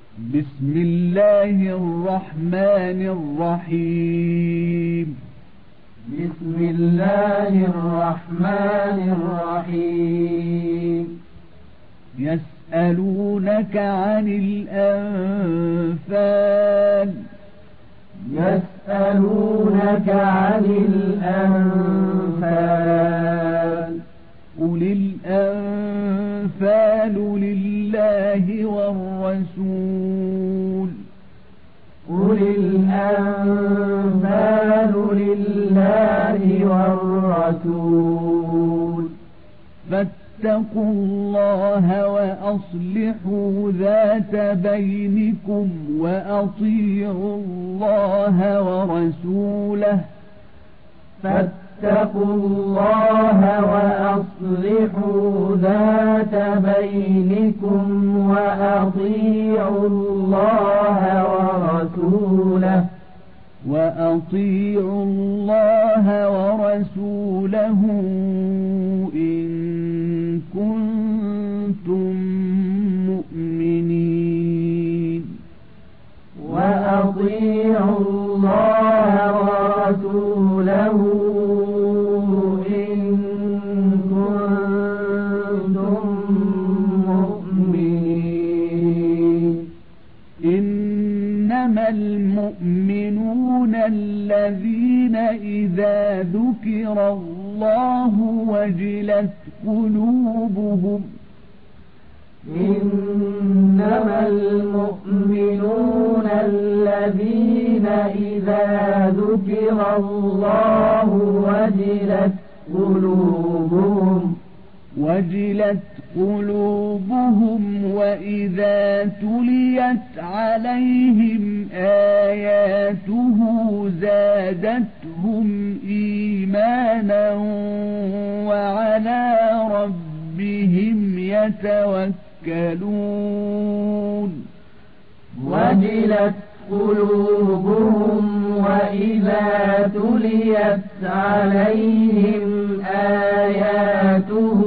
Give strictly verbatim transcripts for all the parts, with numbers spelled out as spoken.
بسم الله الرحمن الرحيم بسم الله الرحمن الرحيم يسألونك عن الأنفال يسألونك عن الأنفال قل الأنفال لله والرسول قل الأنفال لله والرسول فاتقوا الله وأصلحوا ذات بينكم وأطيعوا الله ورسوله فاتقوا الله وأصلحوا ذات بينكم وأطيعوا الله ورسوله وأطيعوا الله ورسوله إن كنتم مؤمنين وأطيعوا الله ورسوله إن كنتم مؤمنين إنما المؤمنون الذين إذا ذكر الله وجلت قلوبهم إنما المؤمنون الذين إذا ذكر الله وجلت قلوبهم وجلت قلوبهم وإذا تليت عليهم آياته زادتهم إيمانا وعلى ربهم يتوكلون وجلت قلوبهم وإذا تليت عليهم آياته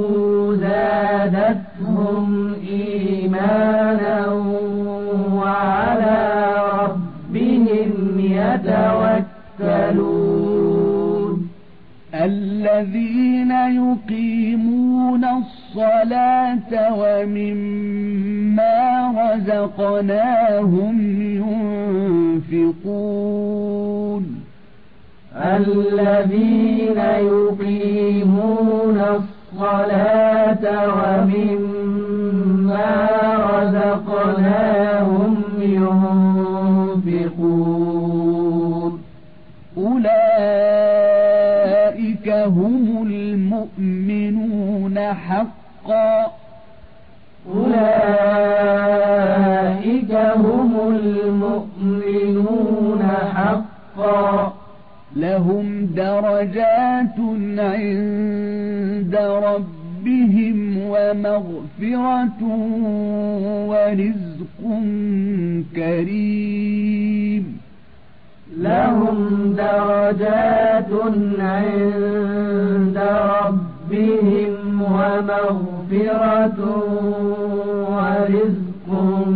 زادتهم إيمانا وعلى ربهم يتوكلون الذين يقيمون الصلاة ومما رزقناهم ينفقون الذين يقيمون الصلاة ومما رزقناهم ينفقون أولئك هم المؤمنون حقا أولئك هم المؤمنون حقا لهم درجات عند ربهم ومغفرة ورزق كريم لهم درجات عند ربهم ومغفرة ورزق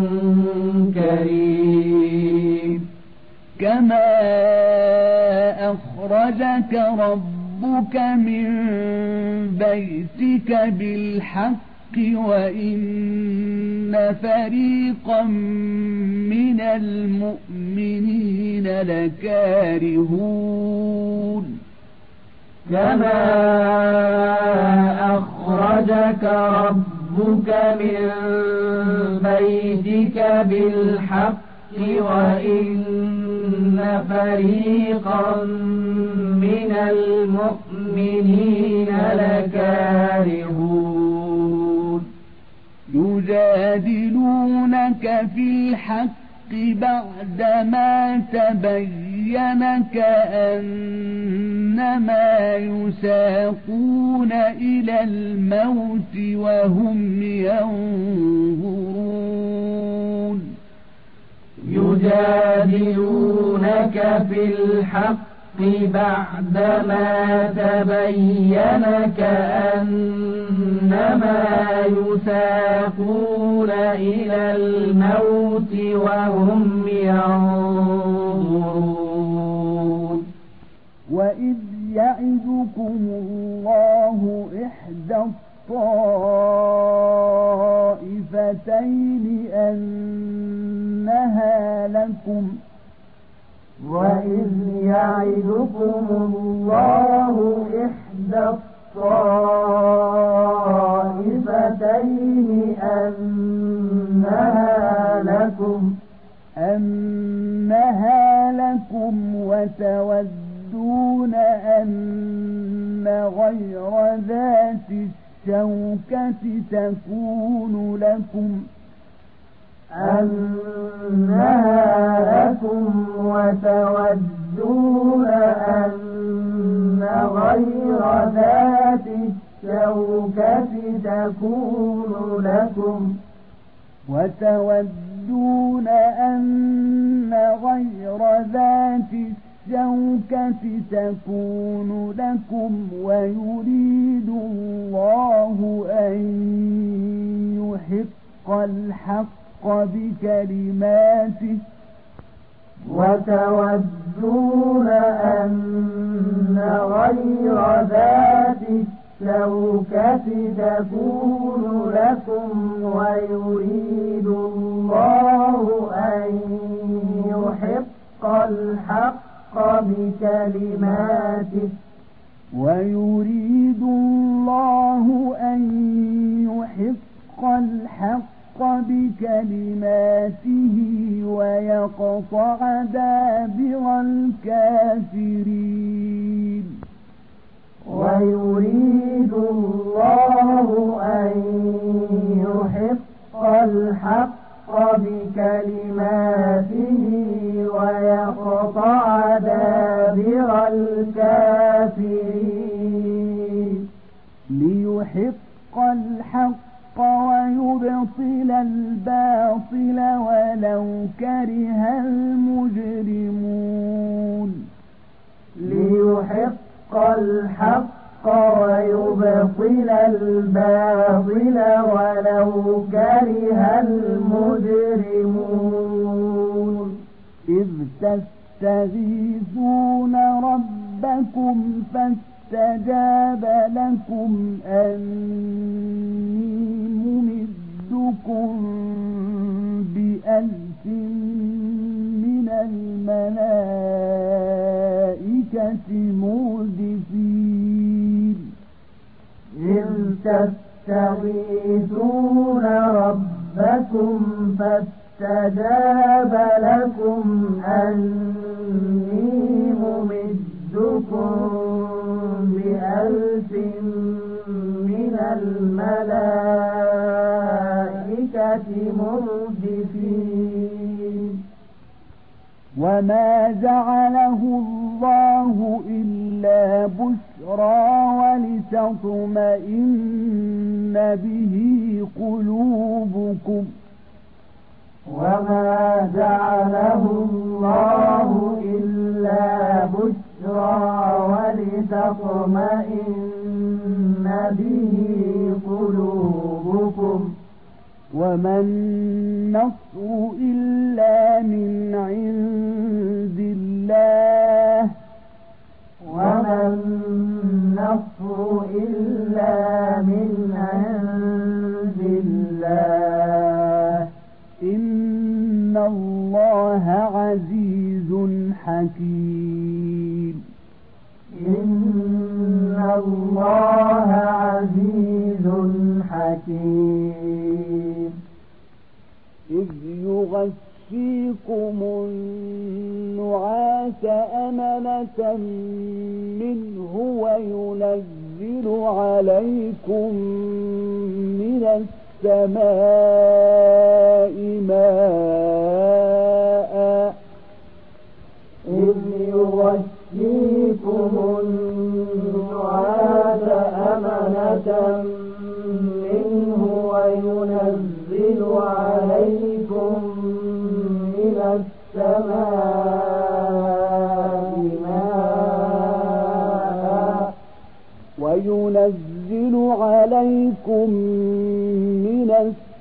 كريم كما أخرجك ربك من بيتك بالحق وإن فريقا من المؤمنين لكارهون كما أخرجك ربك من بيتك بالحق وإن فريقا من المؤمنين لكارهون يجادلونك في الحق بعدما تبين كأنما يساقون إلى الموت وهم ينظرون يجادلونك في الحق بعدما تبين كأنما يساقون إلى الموت وهم ينظرون وإذ يعدكم الله إحدى الطائفتين أنها لكم وإذ يعدكم الله إحدى الطائفتين أنها لكم أنها لكم وتودون أن غير ذات الشوكة تكون لكم أنها لكم وتودون أن غير ذات الشوكة تكون لكم وتودون أن غير ذات الشوكة تكون لكم ويريد الله أن يحق الحق بكلماته وتودون أن غير ذات الشوكة تكون لكم ويريد الله أن يحق الحق بكلماته ويريد الله أن يحق الحق بكلماته ويقطع دابر الكافرين ويريد الله أن يحق الحق بكلماته ويقطع دابر الكافرين ليحق الحق ويبطل الباطل ولو كره المجرمون ليحق الحق ويبطل الباطل ولو كره المجرمون إذ تستغيثون ربكم فاستجاب لكم أني ممدكم بألف من الملائكة مردفين إذ تستغيثون ربكم فاستجاب لكم أني ممدكم بألف من الملائكة مردفين وما جعله الله إلا بشرى ولتطمئن به قلوبكم وما جعله الله إلا بشرى ولتطمئن به قلوبكم وما النصر إلا من عند الله وما النصر إلا من عند الله إن الله عزيز حكيم إن الله عزيز حكيم إذ يغشيكم النعاس أمنة منه وينزل عليكم من السماء ماء إذ يغشيكم النعاس أمنة منه وينزل عليكم من السماء ماء عليكم من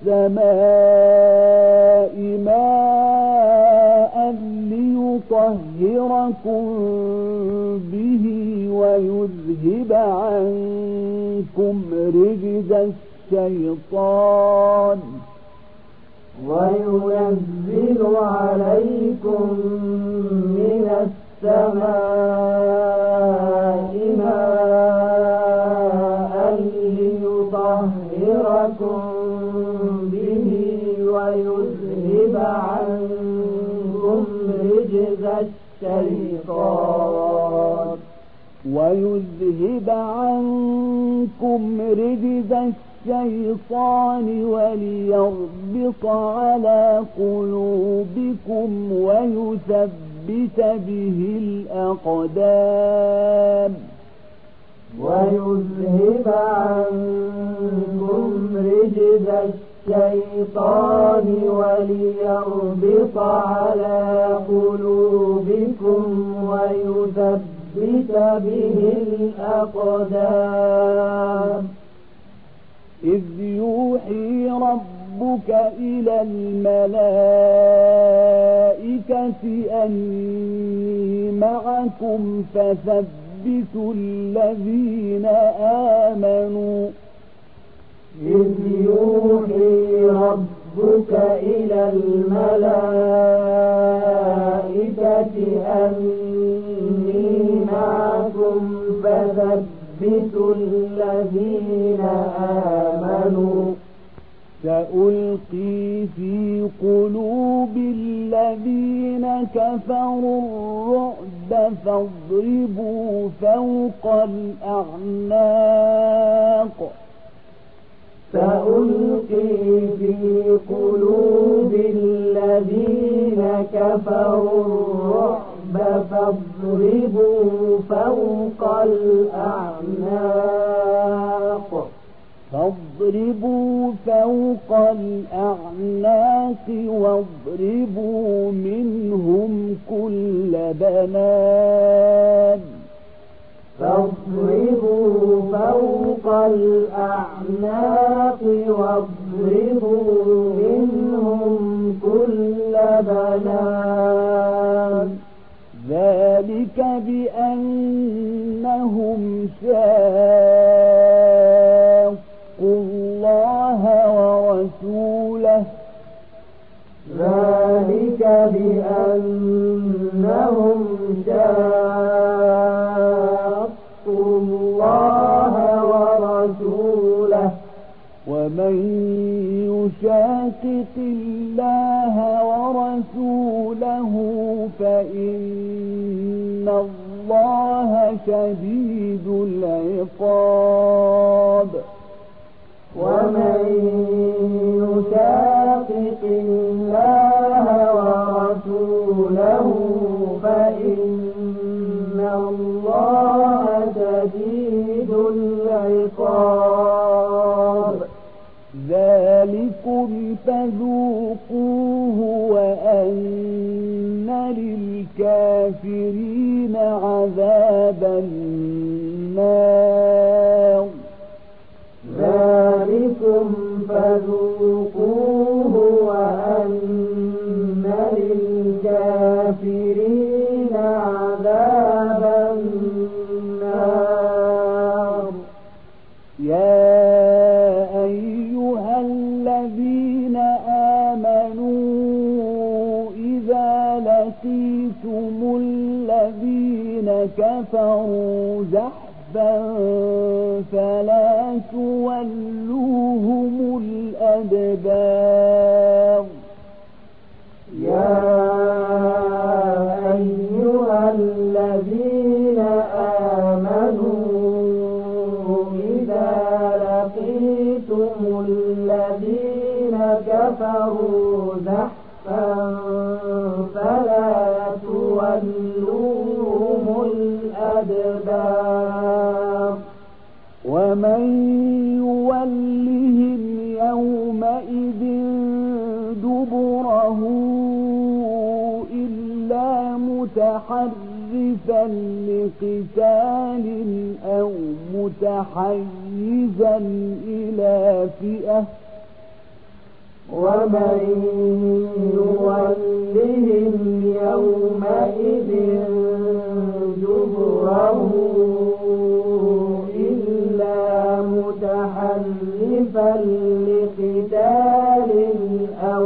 السماء ماء ليطهركم به ويذهب عنكم رجز الشيطان وينزل عليكم من السماء ماء ليطهركم به ويذهب عنكم رجز الشيطان ويذهب عنكم رجز الشيطان وليربط على قلوبكم ويثبت به الأقدام ويذهب عنكم رجز الشيطان وليربط على قلوبكم ويثبت به الأقدام إذ يوحي ربك إلى الملائكة أني معكم فثبتوا الذين آمنوا إذ يوحي ربك إلى الملائكة أني معكم فثبتوا الذين آمنوا سألقي في قلوب الذين كفروا الرعب فاضربوا فوق الأعناق سألقي في قلوب الذين كفروا الرعب فاضربوا فوق الأعناق فاضربوا فوق الأعناق واضربوا منهم كل بنان فاضربوا فوق الأعناق واضربوا منهم كل بنان ذلك بأنهم شاقوا الله ورسوله ذلك بأنهم شاقوا الله ورسوله ومن يشاقق الله ورسوله فإن الله شديد العقاب ومن يشاقق الله ورسوله فإن الله شديد العقاب ذلكم فذوقوه وأن للكافرين عذاب النار ذلكم فذوقوه وأن للكافرين عذاب النار يا أيها الذين آمنوا إذا لقيتم الذين كفروا زحفا فلا تولوهم الأدبار يا أيها الذين آمنوا إذا لقيتم الذين كفروا زحفا فلا تولوهم الأدبار ومن يولهم يومئذ دبره إلا متحرفا متحرفا لقتال أو متحيزا إلى فئة ومن يولهم يومئذ دبره إلا متحرفا لقتال أو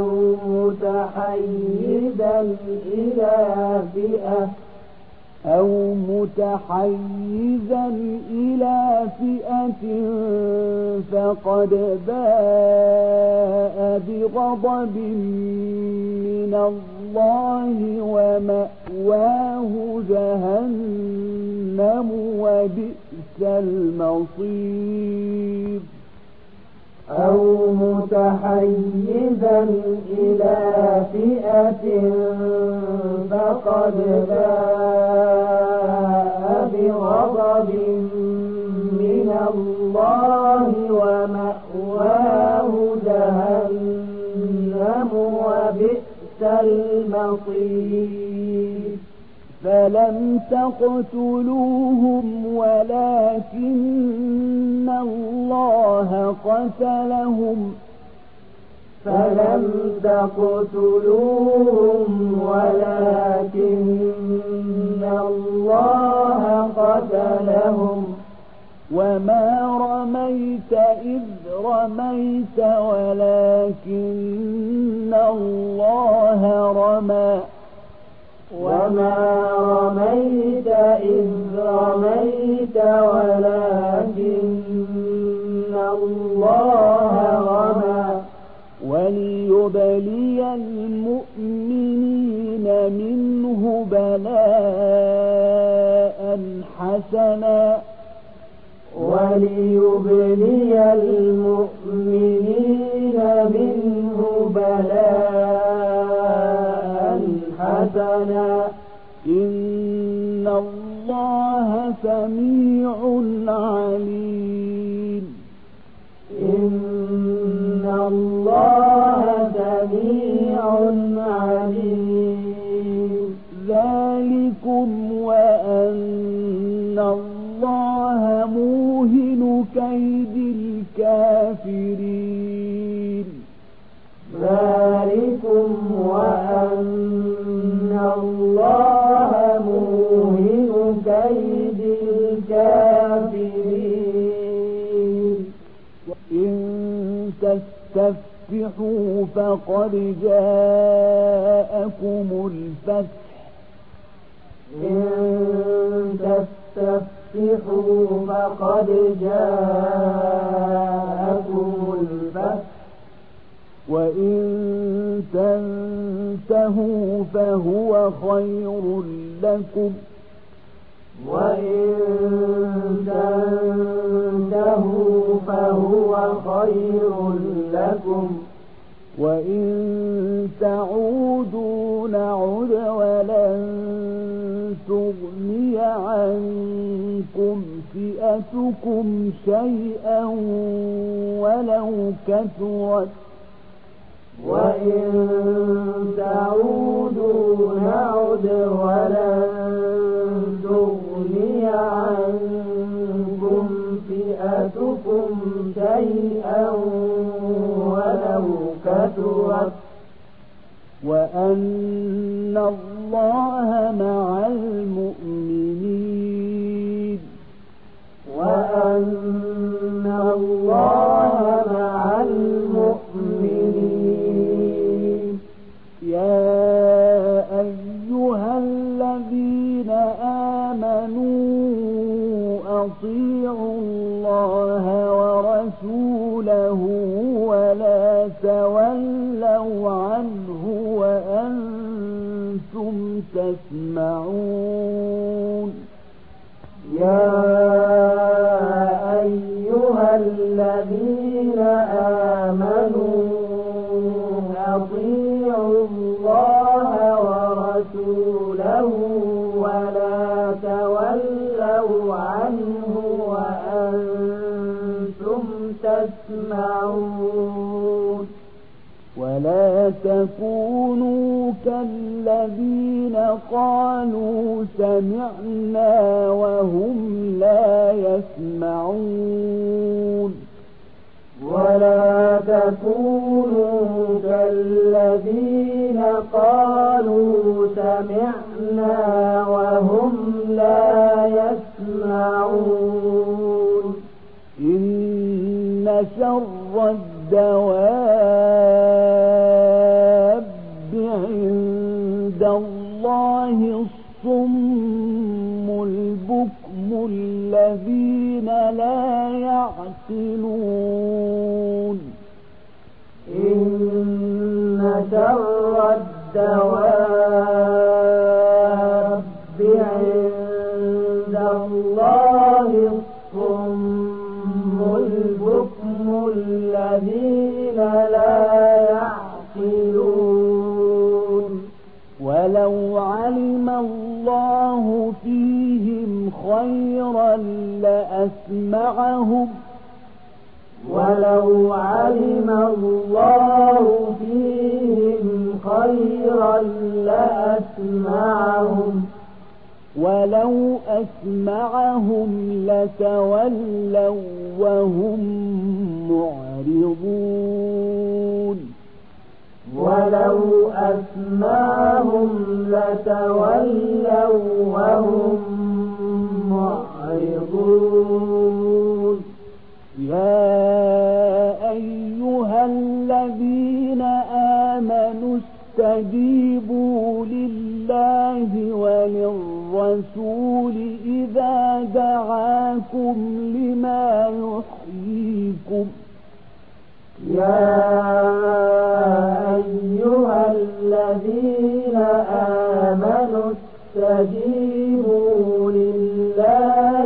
متحيزا إلى فئة أو متحيزا إلى فئة فقد باء بغضب من الله ومأواه جهنم وبئس المصير أو متحيزا إلى فئة فقد باء بغضب من الله ومأواه جهنم وبئس المصير فلم تقتلوهم ولكن الله قتلهم فلم تقتلوهم ولكن الله قتلهم وما رميت إذ رميت ولكن الله رمى وما رميت إذ رميت ولكن الله رمى وليبلي المؤمنين منه بلاء حسنا وليبلي المؤمنين منه بلاء حسنا إن الله سميع عليم إن الله سميع عليم ذلكم وأن الله موهن كيد الكافرين ذلكم وأن الله موهن كيد الكافرين إن تستفتحوا فقد جاءكم الفتح إن تستفتحوا فقد جاءكم الفتح وإن تنتهوا فهو خير لكم وإن تنتهوا فهو خير لكم وإن تعودوا نعد ولن تغني عنكم فئتكم شيئا ولو كثرت وإن تعودوا نعد ولن تغني عنكم فئتكم شيئا ولو كثرت وأن الله مع المؤمنين وأن الله مع المؤمنين يا أيها الذين آمنوا أطيعوا الله ورسوله ولا تولوا عنه وأنتم تسمعون يا أيها الذين آمنوا أطيعوا الله ورسوله ولا تولوا عنه وأنتم تسمعون ولا تكونوا كالذين قالوا سمعنا وهم لا يسمعون ولا تكونوا كالذين قالوا سمعنا وهم لا يسمعون إن شر الدواب عند الله الصم البكم الذين لا يعقلون إن شر الدواب عند الله الصم البكم الذين لا يعقلون ولو علم الله فيهم خيرا لأسمعهم ولو علم الله فيهم خيرا لأسمعهم ولو أسمعهم لتولوا وهم معرضون ولو أسمعهم لتولوا وهم معرضون يا أيها الذين آمنوا استجيبوا لله وللرسول إذا دعاكم لما يحييكم يا أيها الذين آمنوا استجيبوا لله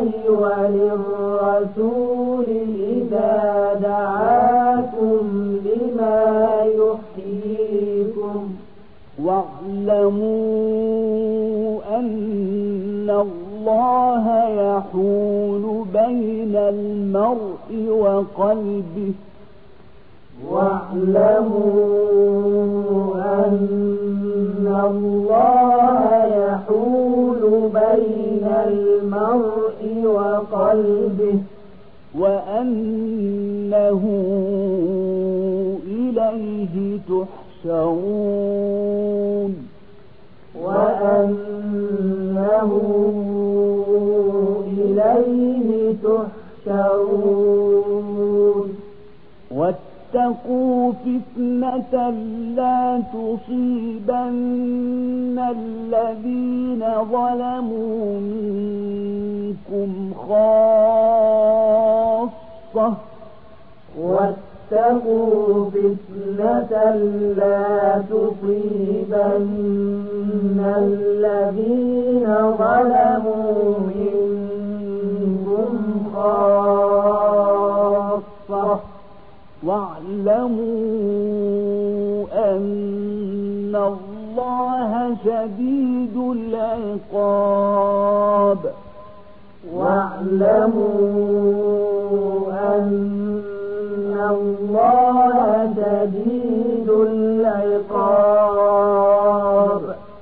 وللرسول إذا دعاكم لما يحييكم واعلموا أن الله يحول بين المرء وقلبه واعلموا أن الله يحول بين المرء وقلبه وأنه إليه تحشرون وأنه إليه تحشرون واتقوا فتنة لا تصيبن الذين ظلموا منكم خاصة واتقوا فتنة لا تصيبن الذين ظلموا منكم خاصة واعلموا أن الله شديد العقاب واعلموا أن الله شديد العقاب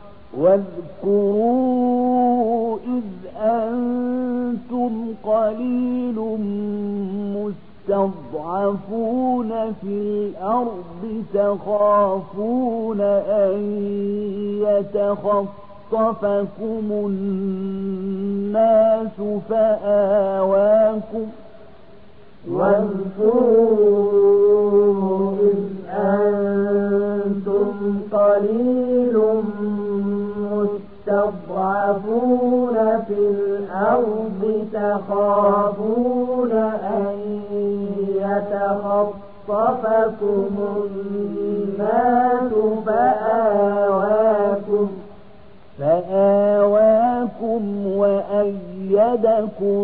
واذكروا إذ أنتم قليل مستضعفون في الأرض تخافون أن يتخطفكم الناس فآواكم واذكروا إذ أنتم قليل مستضعفون في الأرض تخافون أن يتخطفكم الناس فآواكم فآواكم وأيدكم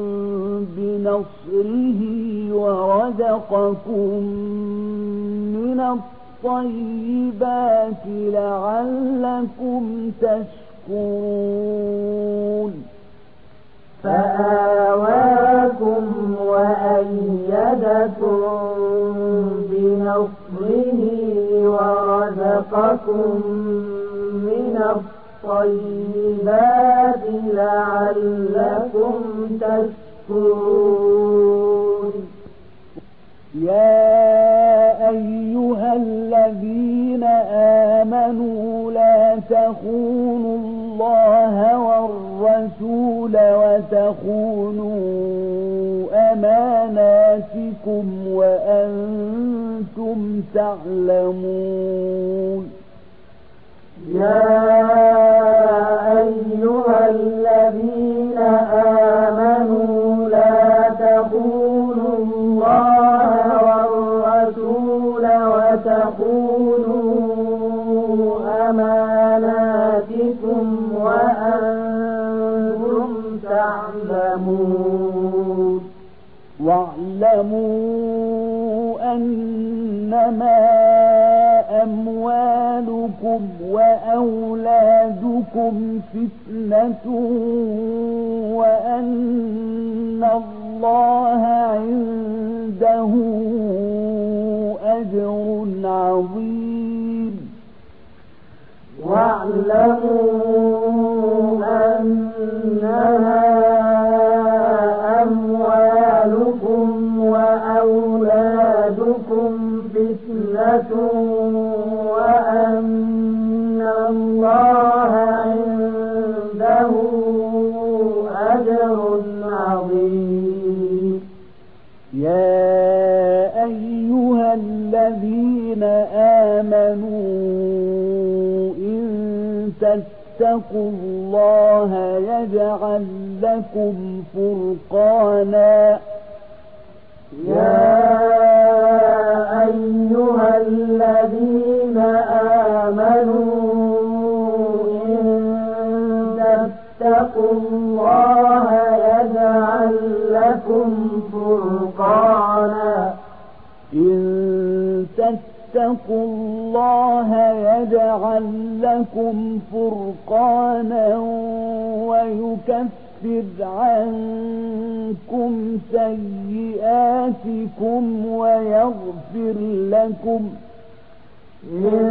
بنصره ورزقكم من الطيبات لعلكم تشكرون فآواكم وأيدكم بنصره ورزقكم من الطيبات لعلكم تشكرون. يا أيها الذين آمنوا لا تخونوا الله والرسول وتخونوا أماناتكم وأنتم تعلمون. يا أيها الذين آمنوا لا تخونوا الله والرسول وتخونوا أماناتكم وأنتم تعلمون. واعلموا أنما أموالكم وأولادكم فتنة وأن الله عنده أجر عظيم. واعلموا أنما أموالكم وأولادكم فتنة وأن الله عنده أجر عظيم. يا أيها الذين آمنوا إن تتقوا الله يجعل لكم فرقانا. يا أيها الذين آمنوا إن تتقوا الله يجعل لكم فرقانا. إن تتقوا الله يجعل لكم فرقانا ويكفر عنكم سيئاتكم ويغفر لكم. إن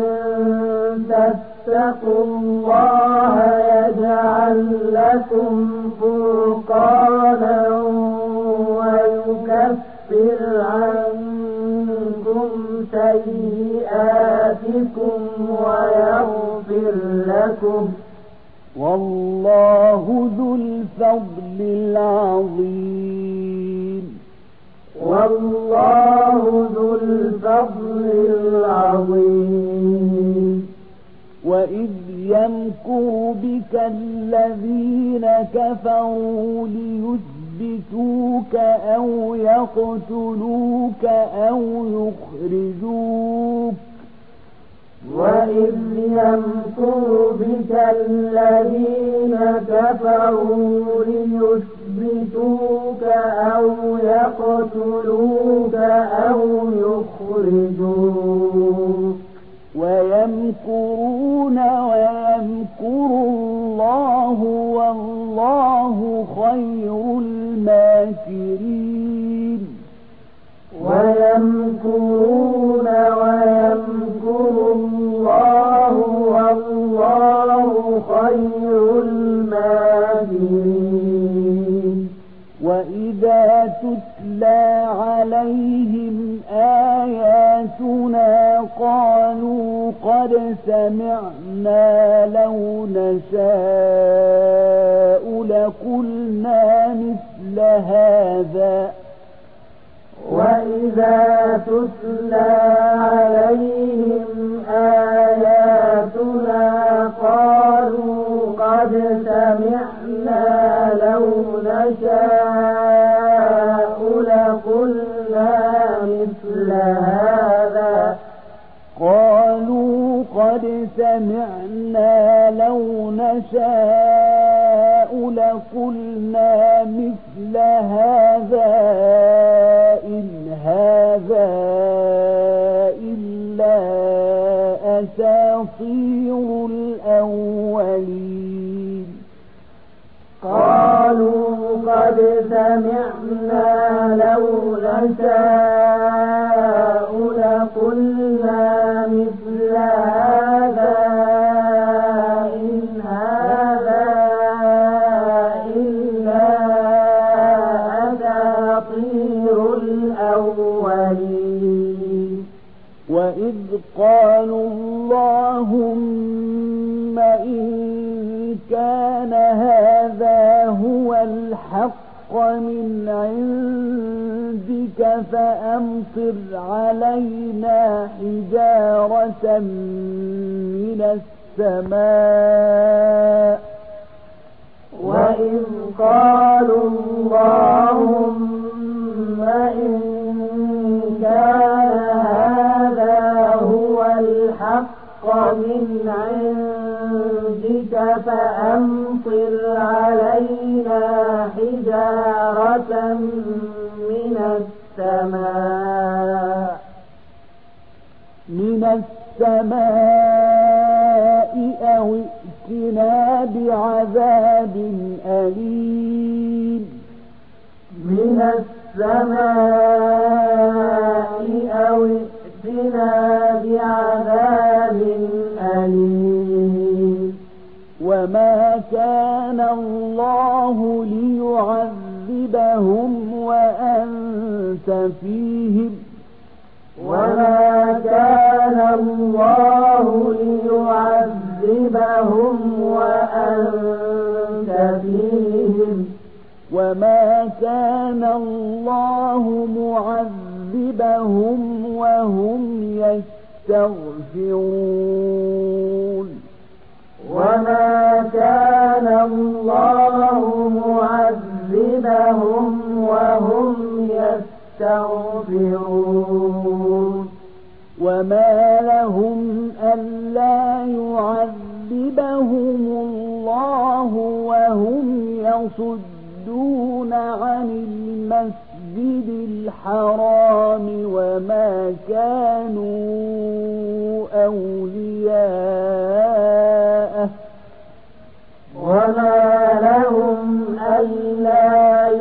تتقوا الله يجعل لكم فرقانا ويكفر عنكم سيئاتكم ويغفر لكم. والله ذو الفضل العظيم. والله ذو الفضل العظيم. وإذ يمكر بك الذين كفروا ليثبتوك أو يقتلوك أو يخرجوك. وإذ يمكر بك الذين كفروا ليثبتوك أو يقتلوك أو يخرجوك. ويمكرون ويمكر الله والله خير الماكرين. ويمكرون ويمكر الله والله خير الماكرين. وإذا تتلى عليهم آياتنا قالوا قد سمعنا لو نشاء لقلنا مثل هذا. وإذا تتلى عليهم آياتنا قالوا قد سمعنا لو نشاء لقلنا مثل هذا. قالوا قد سمعنا لو نشاء لقلنا مثل هذا إن هذا إلا أساطير الأولين. قالوا قد سمعنا لو نشاء لقلنا مثل هذا وإذ قالوا اللهم إن كان هذا هو الحق من عندك فأمطر علينا حجارة من السماء. وإذ قالوا اللهم إن كان هذا هو الحق من عندك فأمطر علينا حجارة من السماء من السماء أو ائتنا بعذاب أليم. من السماء أو ائتنا بعذاب أليم. وما كان الله ليعذبهم وأنت فيهم وما كان الله ليعذبهم وأنت فيهم وما كان الله معذبهم وهم يستغفرون. وما كان الله معذبهم وهم يستغفرون. وما لهم ألا يعذبهم الله وهم يصدون عن المسجد الحرام وما كانوا أولياءه. وما لهم ألا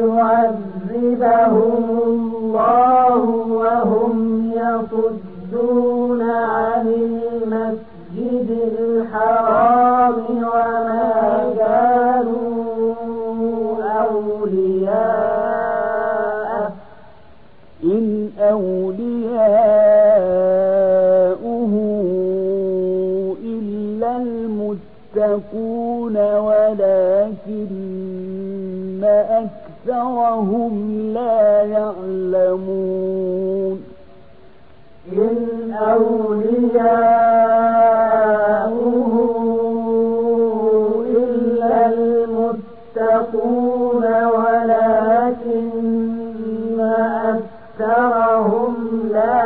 يعذبهم الله وهم يصدون عن المسجد الحرام وما كانوا أولياءه إن أولياؤه إلا المتقون ولكن أكثرهم لا يعلمون. إن أولياؤه إلا المتقون ولكن أكثرهم لا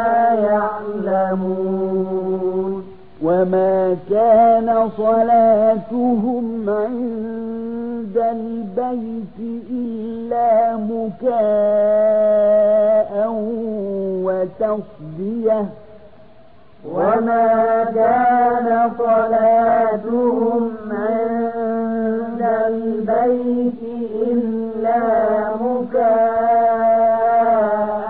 يعلمون. وما كان صلاتهم عند البيت إلا مكاء وتصدية. وما كان صلاتهم عند البيت إلا مكاء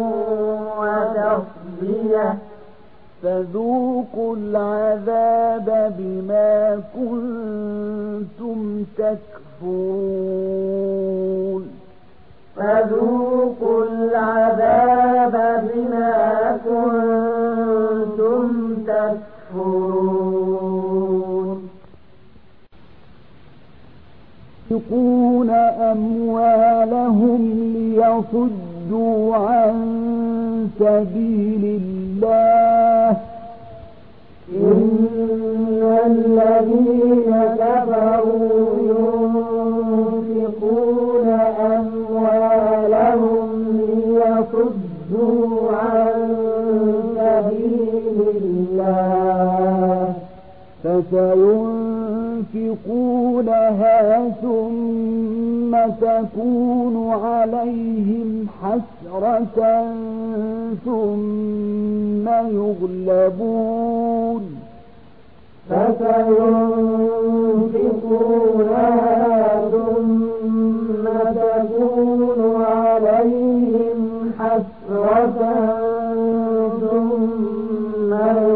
وتصدية. فذوقوا العذاب بما كنتم تكفرون. فذوقوا العذاب بما كنتم تكفرون. ينفقون أموالهم ليصدوا عن سبيل الله. إن الذين كفروا ينفقون أموالهم ليصدوا عن سبيل الله فسينفقونها ثم تكون عليهم حسرة ثم يغلبون فسينفقونها ثم تكون عليهم حسرة ثم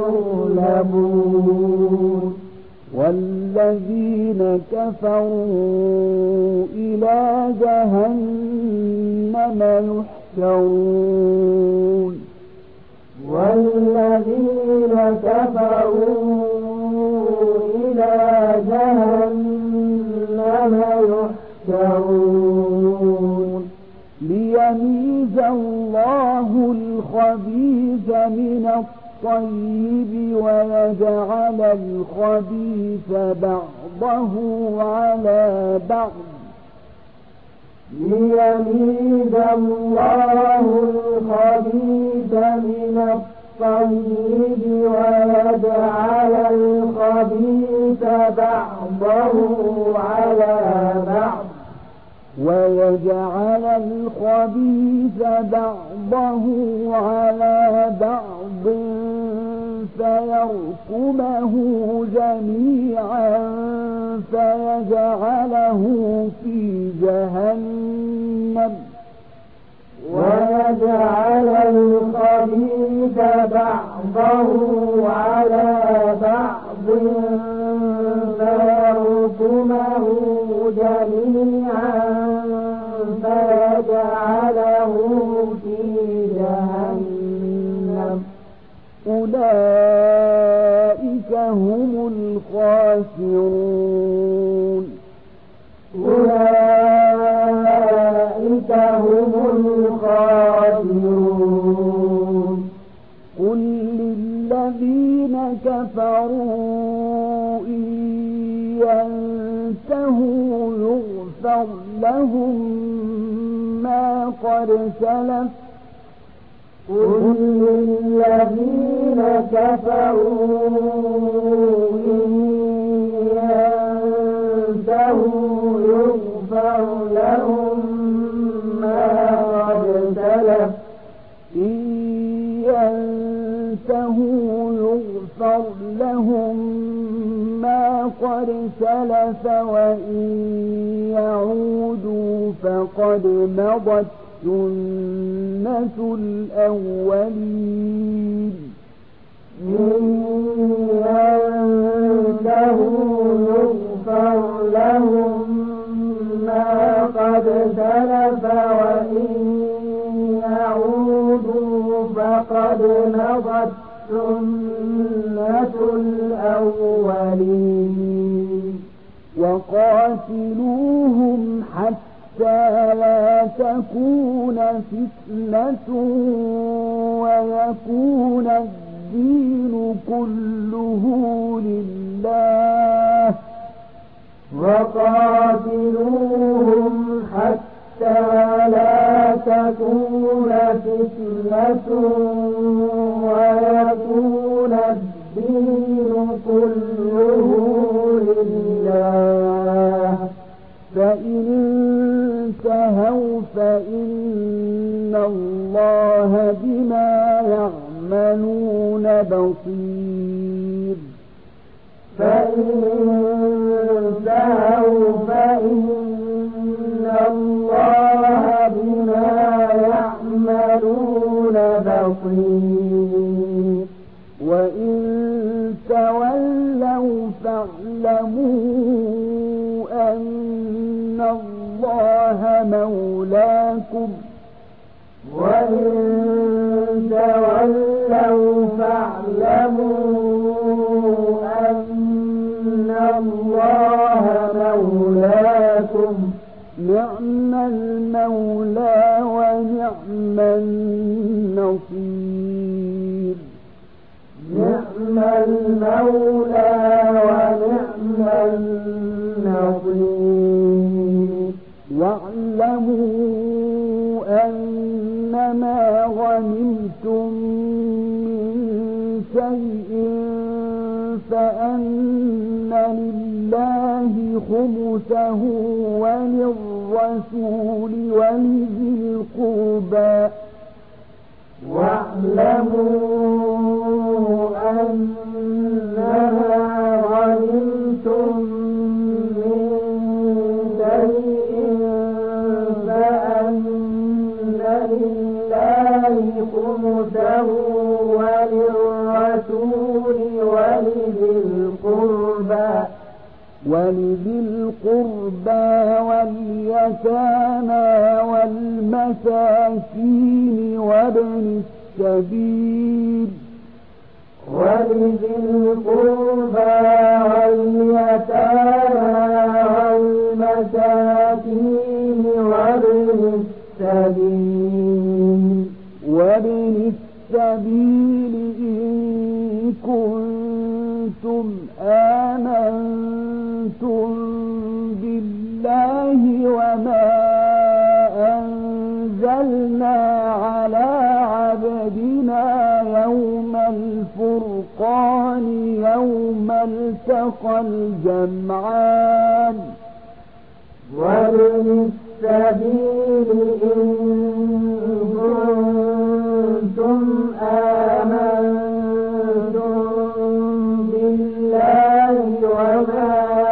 يغلبون والذين كفروا إلى جهنم يحشرون. والذين كفروا إلى جهنم يحشرون ليميز الله الخبيث من الطيب ويجعل الخبيث بعضه على بعض ليميز الله الخبيث من الطيب ويجعل الخبيث بعضه على بعض ويجعل الخبيث بعضه على بعض فيركمه جميعا فيجعله في جهنم ويجعل الخبيث بعضه على بعض فيركمه جميعا فيجعله في جهنم أولئك هم الخاسرون أولئك هم الخاسرون قل للذين كفروا إن ينتهوا يغفر لهم ما قد سلف قل للذين كفروا إن ينتهوا يغفر لهم ما قد سلف إن ينتهوا يغفر لهم ما قد سلف وإن يعودوا فقد مضت سنة الأولين إن ينتهوا يغفر لهم ما قد سلف وإن يعودوا فقد مضت سنة الأولين وقاتلوهم حتى لا تكون فتنة ويكون الدين كله لله وقاتلوهم حتى لا تكون فتنة ويكون الدين كله لله فإن انتهوا فإن الله بما يعملون بصير فإن انتهوا فإن الله بما يعملون بصير وإن تولوا فاعلموا أن الله مولاكم وإن تولوا فاعلموا أن الله مولاكم نعم المولى ونعم النصير نعم المولى ونعم النصير واعلموا أنما غنمتم من شيء فأن لله خمسه وللرسول ولذي القربى واعلموا أنما غنمتم من شيء فأن لله خمسه وللرسول ولذي القربى ولذي القربى واليتامى والمساكين وابن السبيل ولذي القربى واليتامى والمساكين وابن السبيل وابن السبيل إن كنتم آمنتم بالله وما أنزلنا على عبدنا يوم الفرقان يوم التقى الجمعان وابن السبيل إن كنتم آمنتم بالله وما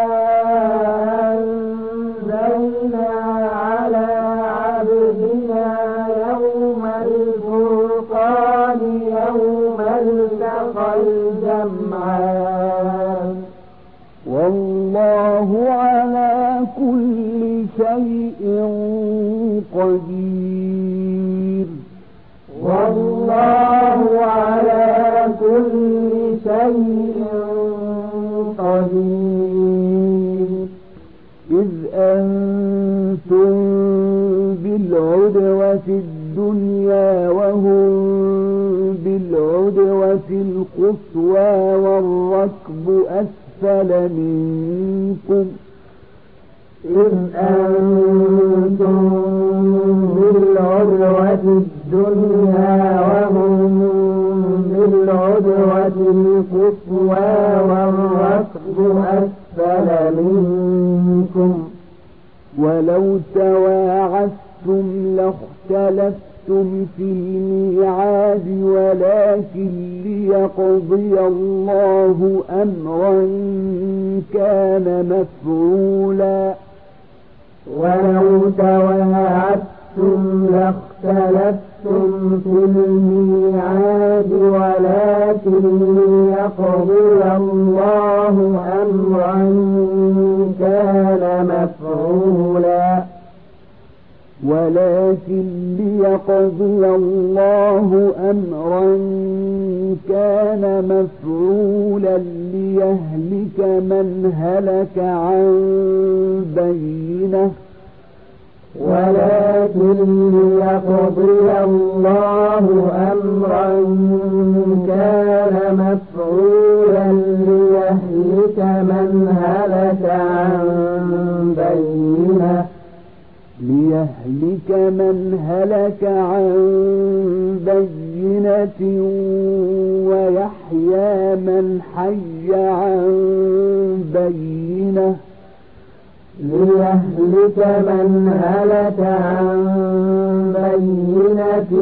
أنزلنا على عبدنا يوم الفرقان يوم التقى الجمعان والله على كل شيء قدير والله على كل شيء قدير إذ أنتم بالعدوة الدنيا وهم بالعدوة القصوى والركب أسفل منكم إذ أنتم بالعدوة الدنيا وهم بالعدوة القصوى والركب أسفل منكم ولو تواعدتم لاختلفتم في الميعاد ولكن ليقضي الله أمرا كان مفعولا ولو تواعدتم لاختلفتم في الميعاد ولكن ليقضي الله أمرا كان مفعولا ولكن ليقضي الله أمرا كان مفعولا ليهلك من هلك عن بينه ولكن ليقضي الله أمرا كان مفعولا ليهلك من هلك عن بينه ليهلك من هلك عن بينة ويحيى من حي عن بينة ليهلك من هلك عن بينة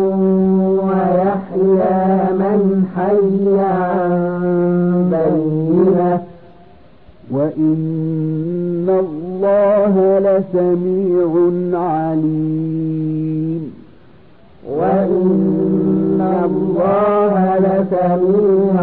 ويحيى من حي عن بينة وإن الله لسميع عليم وإن الله لسميع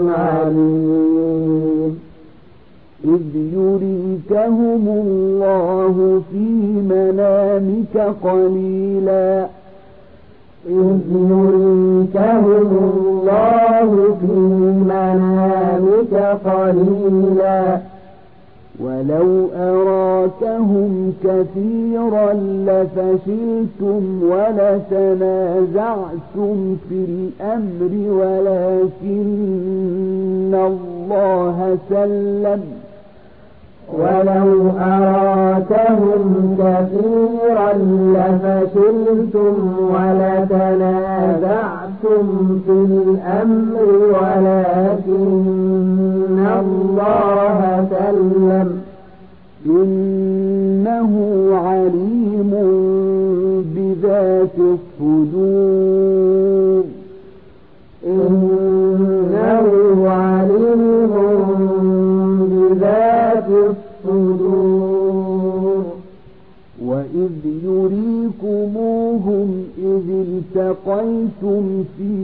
عليم إذ يريكهم الله في منامك قليلا إذ يريكهم الله في منامك قليلا ولو أراكهم كثيرا لفشلتم ولتنازعتم في الأمر ولكن الله سلم ولو أراكهم كثيرا لفشلتم ولتنازعتم في الأمر ولكن الله سلم إنه عليم بذات الصدور إنه عليم بذات الصدور وإذ يريكموهم إذ التقيتم في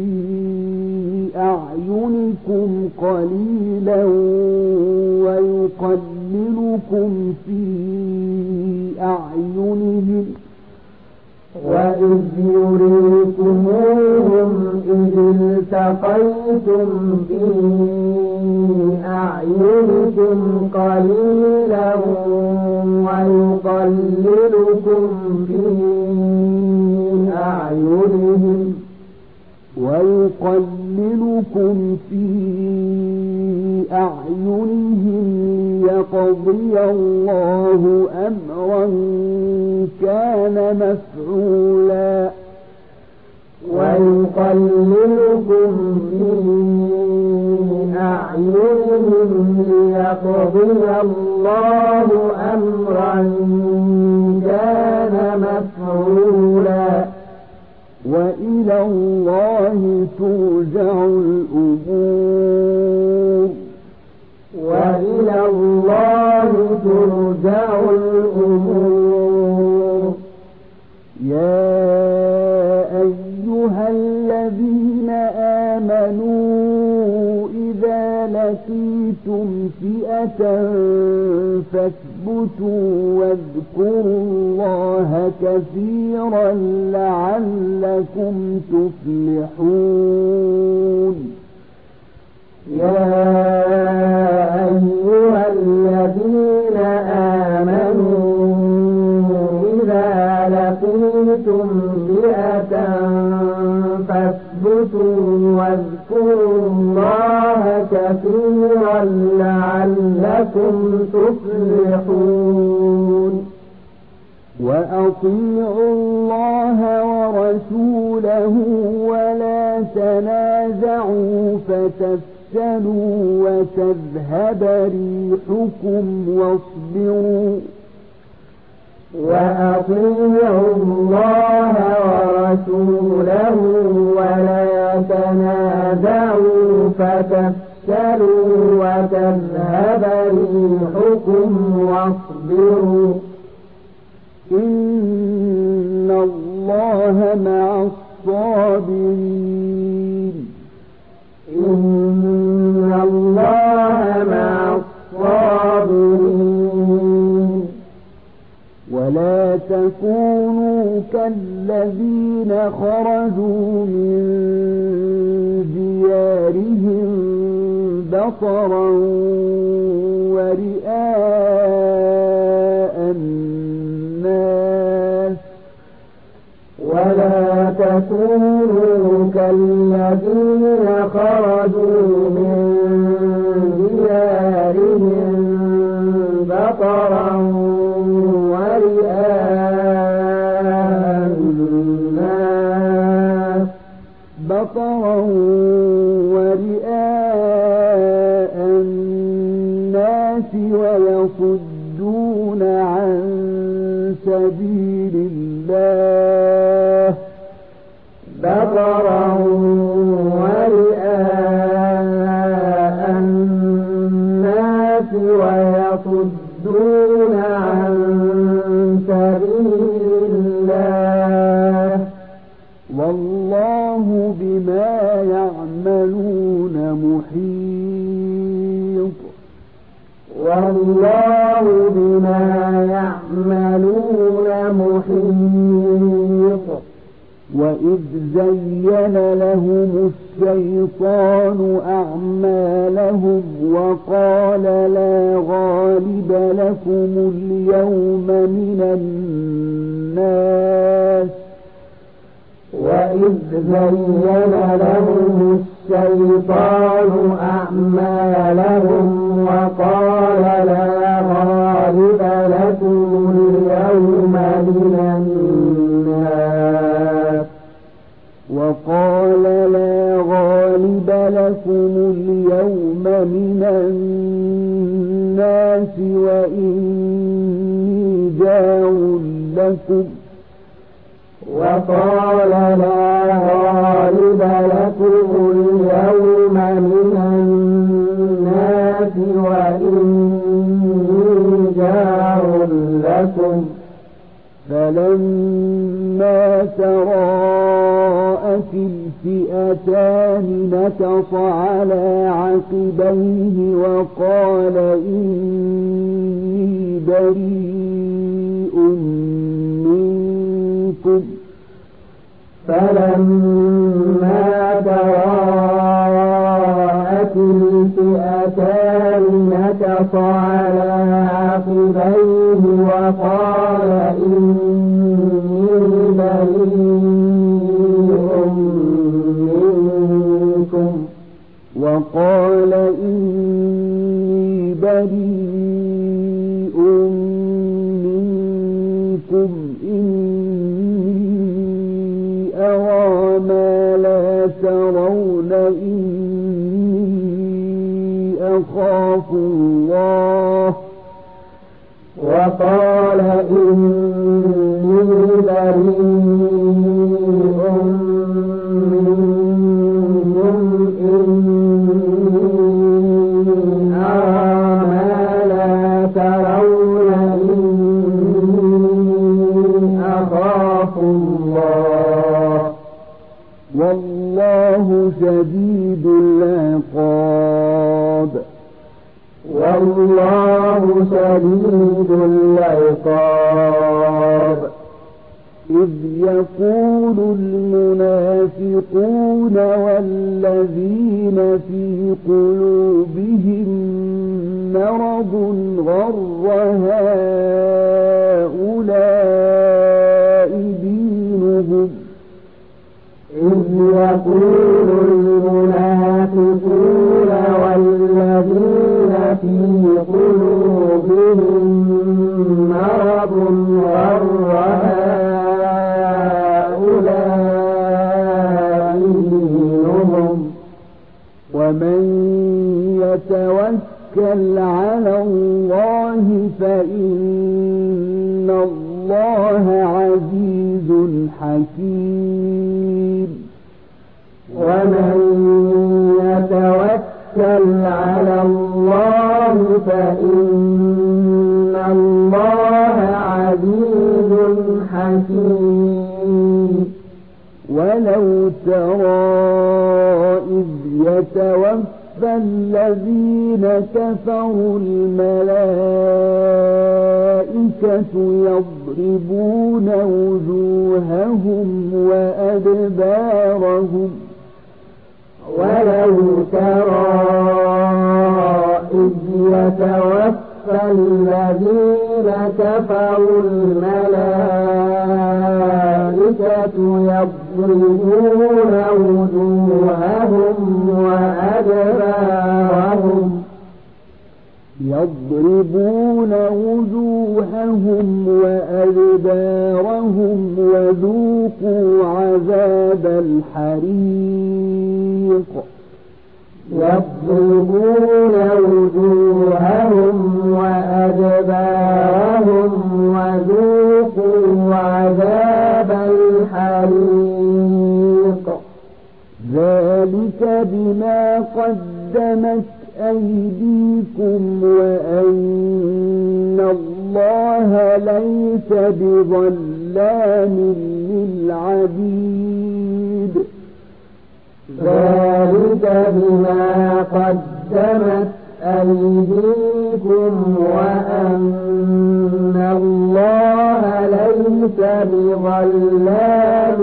أعينكم قليلا ويقللكم في أعينهم وإذ يريكموهم إذ التقيتم في أعينكم قليلا ويقللكم في أعينهم ويقللكم في أعينهم ليقضي الله أمرا كان مفعولا ويقللكم في أعينهم ليقضي الله أمرا كان مفعولا وإلى الله ترجع الأمور وإلى الله ترجع الأمور يا أيها الذين آمنوا إذا لقيتم فئة فاثبتوا واذكروا الله كثيرا لعلكم تفلحون يا أيها الذين آمنوا إذا لقيتم فئة فاثبتوا واذكروا الله كثيرا لعلكم تفلحون وأطيعوا الله ورسوله ولا تنازعوا فتفشلوا وتذهب ريحكم واصبروا وأطيعوا الله ورسوله ولا تنازعوا فتفشلوا وتذهب ريحكم واصبروا إن الله مع الصابرين إن الله مع الصابرين ولا تكونوا كالذين خرجوا من ديارهم بطرا ورئاء الناس ولا تكونوا كالذين خرجوا من ديارهم بطرا ورئاء الناس بطرا ورئاء الناس ويصدون عن سبيل الله بطرا ورئاء الناس ويصدون عن سبيل الله والله بما يعملون محيط والله بما يعملون محيط وإذ زين لهم الشيطان أعمالهم وقال لا غالب لكم اليوم من الناس وإذ زين لهم الشيطان أعمالهم وقال لا غالب لكم اليوم من الناس وقال لا غالب لكم اليوم من الناس وإني جار لكم وقال لا غالب لكم اليوم من الناس وإني جار لكم فلما تراءت الفئتان نكص على عقبيه وقال إني بريء منكم فلما تراءت فئتان نكص على عقبيه وقال إني بريء منكم وقال إني بريء منكم إني أرى ما لا ترون إني أخاف الله وقال إني بريء منكم إني أرى ما لا ترون إني أخاف الله والله شديد العقاب والله شديد العقاب إذ يقول المنافقون والذين في قلوبهم مرض غر هؤلاء دينهم إذ يقول المنافقون والذين في قلوبهم مرض غر هؤلاء دينهم ومن يتوكل على الله فإن الله عزيز حكيم ومن يتوكل على الله فإن الله عزيز حكيم ولو ترى إذ يتوفى الذين كفروا الملائكة يضربون وجوههم وأدبارهم ولو ترى إذ يتوفى الذين كفروا الملائكة يضربون وجوههم وأدبارهم يضربون وجوههم وأدبارهم وذوقوا عذاب الحريق يضربون وجوههم وأدبارهم وذوقوا عذاب الحريق ذلك بما قدمت أيديكم وأن الله ليس بظلام للعبيد ذلك بما قدمت أيديكم وأن الله ليس بظلام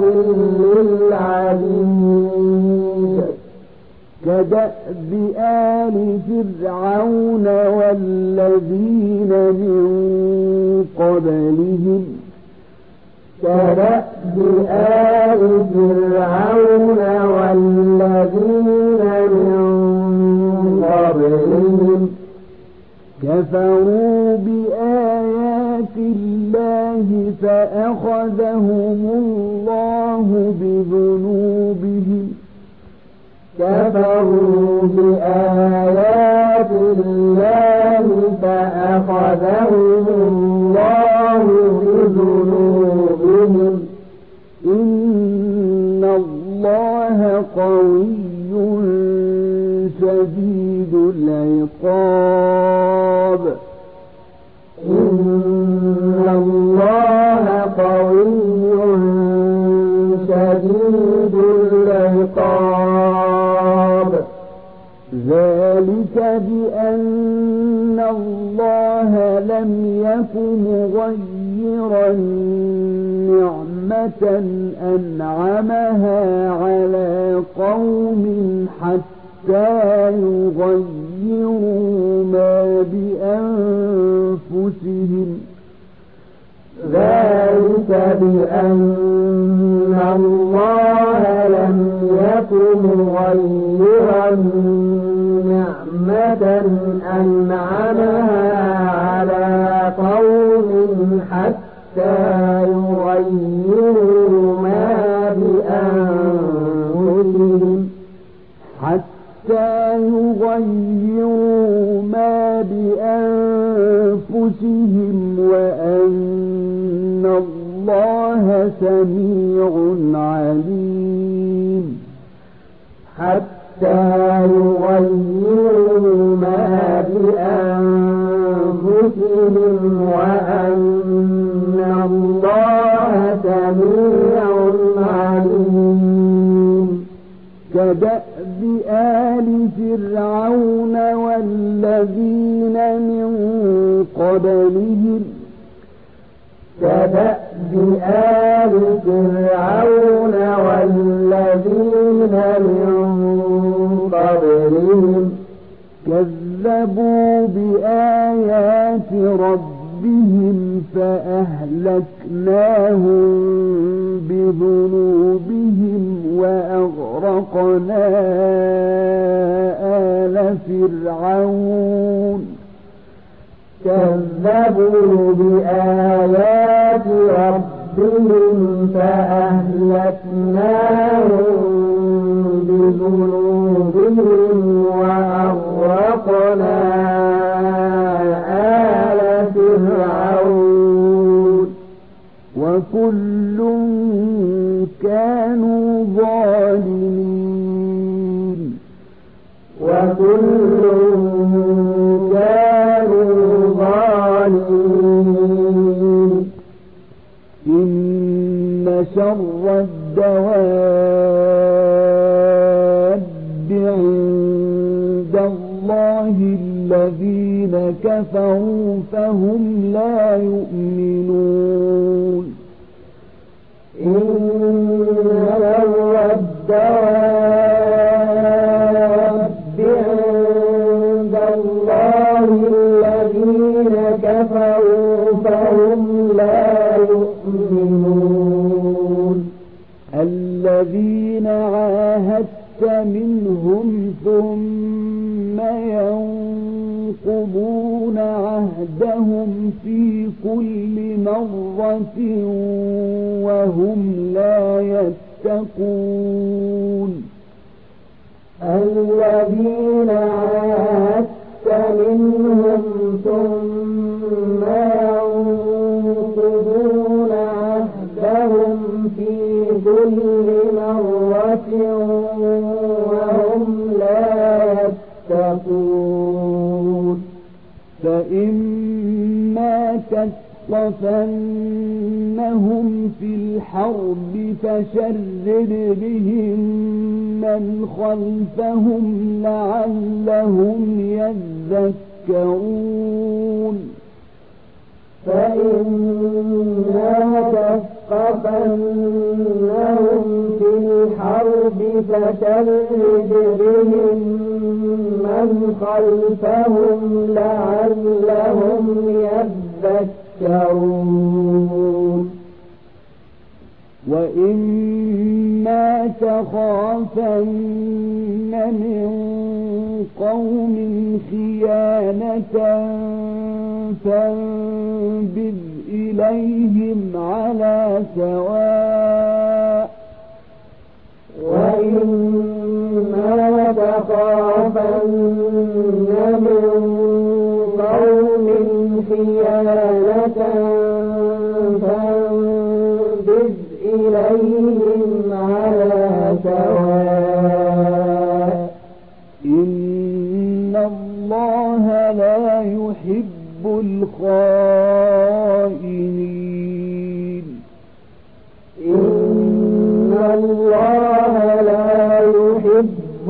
للعبيد كدأب آل فرعون والذين من قبلهم كدأب آل فرعون والذين من قبلهم كفروا بآيات الله فأخذهم الله بذنوبهم كفروا بآيات الله فأخذهم الله بذنوبهم إن الله قوي شديد العقاب إن الله قوي شديد العقاب ذلك بأن الله لم يك مغيرا نعمة أنعمها على قوم حتى حتى يغيروا ما بأنفسهم. ذلك بأن الله لم يكن مغيرا نعمة أنعمها على قوم حتى يغيروا ما بأنفسهم حتى يغيروا ما بأنفسهم وأن الله سميع عليم. حتى يغيروا ما بأنفسهم وأن الله سميع عليم. كدأب آل فرعون والذين من قبلهم كدأب آل فرعون والذين من قبلهم كذبوا بآيات ربهم فأهلكناهم بذنوبهم وأغرقنا آل فرعون. كذبوا بآيات ربهم فأهلكناهم بذنوبهم وأغرقنا آل فرعون وكل كانوا ظالمين. وكل كانوا ظالمين. إن شر الدواب عند الله الذين كفروا فهم لا يؤمنون. إن شر الدواب عند الله الذين كفروا فهم لا يؤمنون. الذين عاهدت منهم ثم ينقضون عهدهم في كل مرة وهم لا يتقون. الذين عاهدت منهم ثم ينقضون عهدهم في كل مرة وهم لا يتقون. فإما تثقفنهم في الحرب فشرد بهم من خلفهم لعلهم يذكرون. فإما تثقفنهم في الحرب فشرد بهم من خلفهم لعلهم يذكرون. وإما تخافن من قوم خيانة فانبذ إليهم على سواء. وإما تخافن من قوم خيانة فانبذ إليهم على سواء. إن الله لا يحب الخائنين. إن الله لا يحب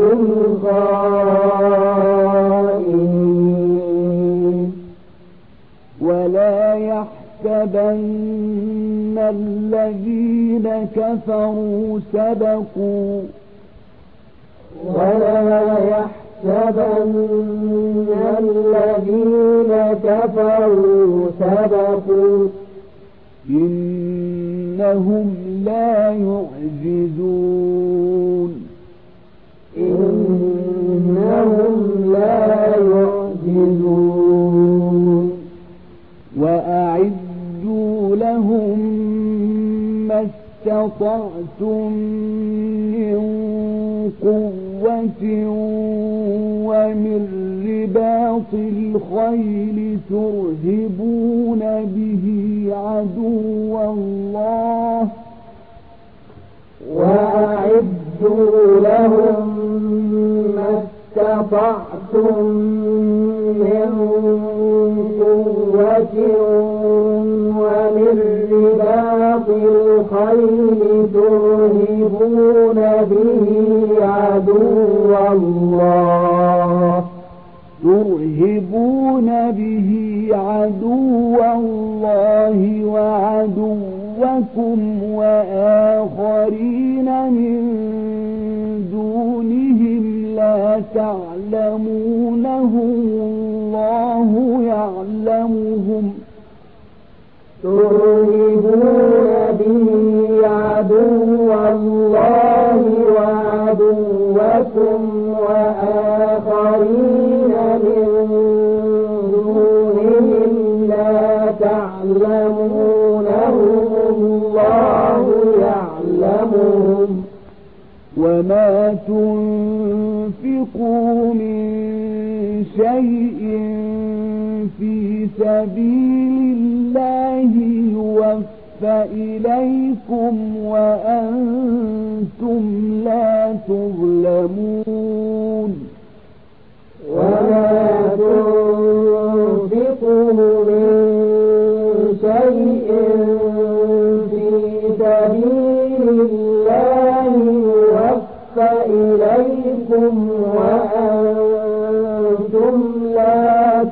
الخائنين. ولا يحسبن الذين كفروا سبقوا ولا يحسبن الذين كفروا سبقوا إنهم لا يعجزون إنهم لا يعجزون وأعدوا لهم ما استطعتم من قوة ومن رباط الخيل ترهبون به عدو الله وأعدوا لهم ما استطعتم من قوة ومن رباط الخيل ترهبون به عدو الله ترهبون به عدو الله وعدوكم وآخرين من دونهم لا تعلمونهم الله يعلمهم ترهبون به عدو الله وعدوكم وآخرين من دونهم لا تعلمونهم الله يعلمهم وما تنفقوا من شيء في سبيل الله يوفى إليكم وأنتم لا تظلمون وما تنفقوا من شيء في سبيل الله يوفى إليكم وأنتم لا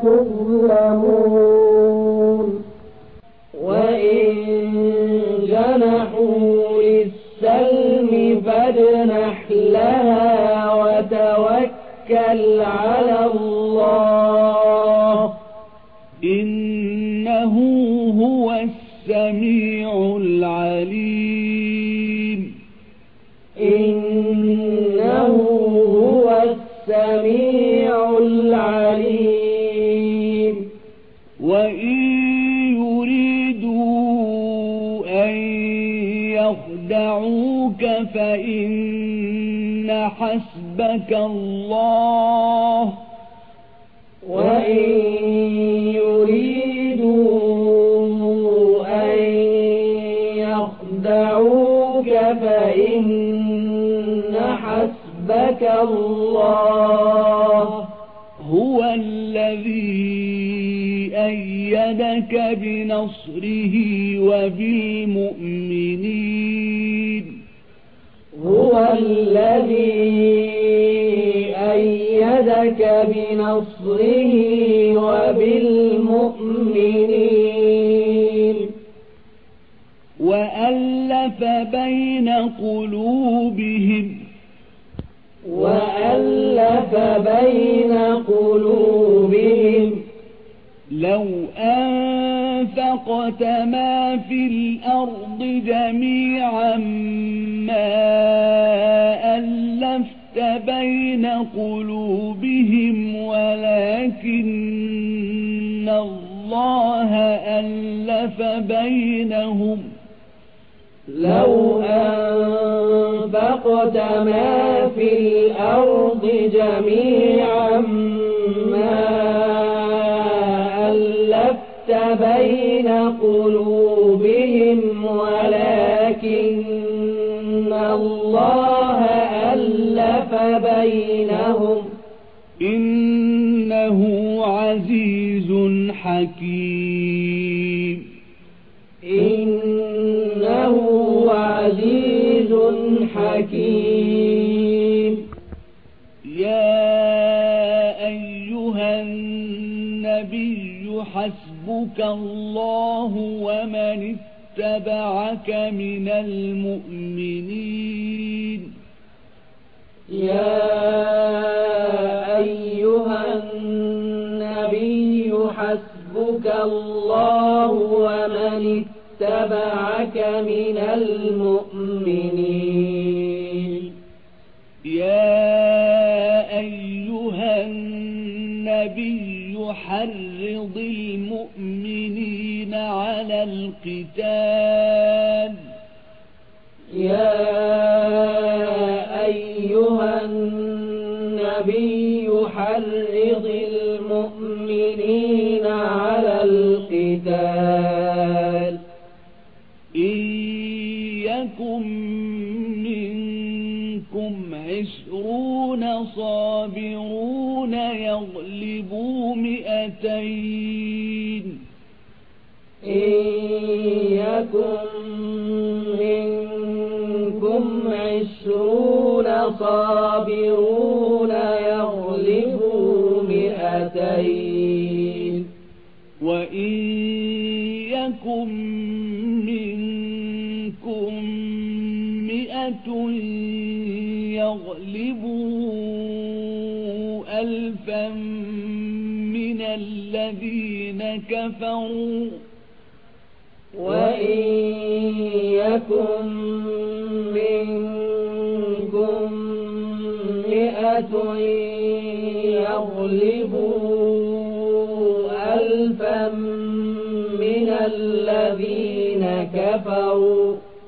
تظلمون وإن جنحوا للسلم فاجنح لها وتوكل على الله إنه هو السميع العليم إنه هو السميع العليم وإن يريدوا أن يخدعوك فإن حسبك الله وإن يريدوا أن يخدعوك فإن حسبك الله هو الذي أيدك بنصره وبالمؤمنين هو الذي أيدك بنصره وبالمؤمنين وألف بين قلوبهم وألف بين قلوبهم لو أنفقت ما في الأرض جميعا ما ألفت بين قلوبهم ولكن الله ألف بينهم لو أنفقت ما في الأرض جميعا ما ألفت بين قلوبهم ولكن الله ألف بينهم إنه عزيز حكيم إنه عزيز حكيم يا أيها النبي حسبك الله ومن اتبعك من المؤمنين يا أيها النبي حسبك الله ومن اتبعك من المؤمنين يا أيها النبي حرض المؤمنين على القتال يا أيها النبي حرض المؤمنين على القتال إن يكن منكم عشرون صابرون يغلبوا مئتين إن يكن منكم عشرون صابرون يغلبوا مئتين وإن يكن منكم مئة يغلبوا ألفا من الذين كفروا وإن يكن منكم مئة يغلبوا ألفا من الذين كفروا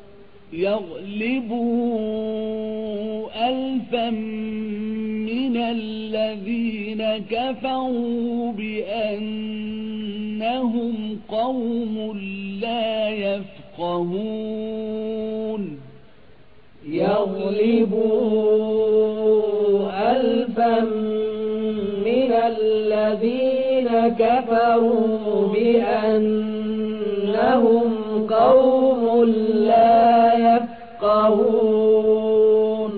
يغلبوا ألفا من الذين كفروا بأنهم قوم لا يفقهون يغلبوا ألفا من الذين كفروا بأنهم قوم لا يفقهون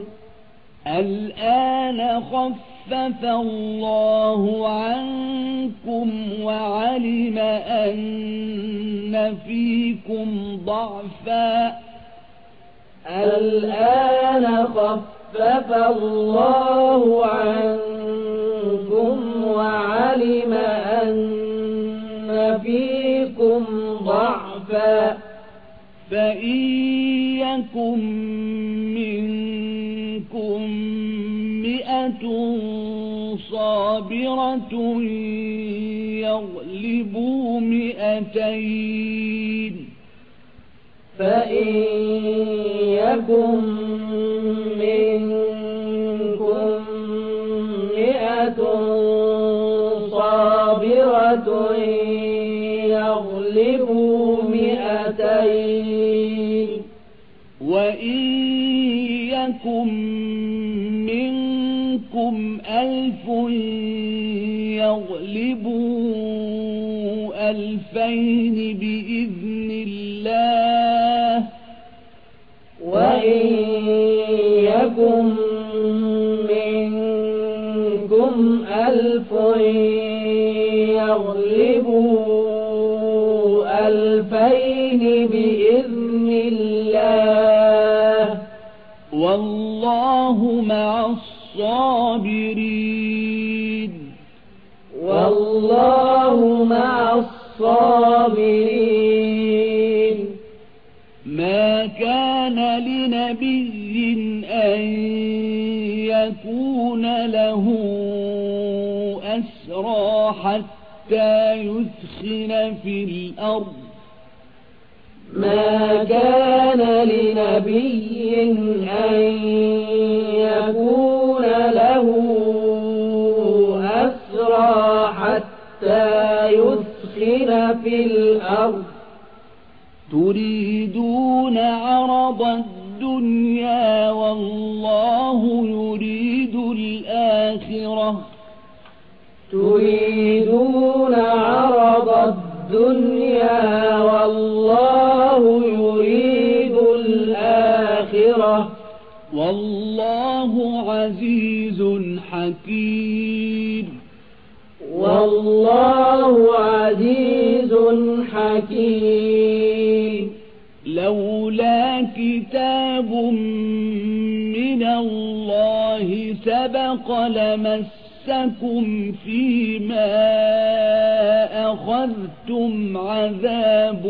الآن خفف الله عنكم وعلم أن فيكم ضعفا الآن خفف الله عنكم وعلم أن فيكم ضعفا فإن يكن منكم مئة صابرة يغلبوا مئتين فإن يكن منكم مئة صابرة يغلبوا مئتين وإن يكن منكم ألف يغلبوا ألفين بإذن الله وإن يكن منكم ألف يغلبوا ألفين بإذن الله والله مع الصابرين والله مع الصابرين ما كان لنبي أن يكون له أسرى حتى يثخن في الأرض ما كان لنبي أن يكون له أسرى حتى يثخن في الأرض تريدون عرض الدنيا والله يريد الآخرة تريدون عرض الدنيا والله يريد الآخرة والله عزيز حكيم والله عزيز حكيم لولا كتاب من الله سبق لمسكم فيما أخذتم عذاب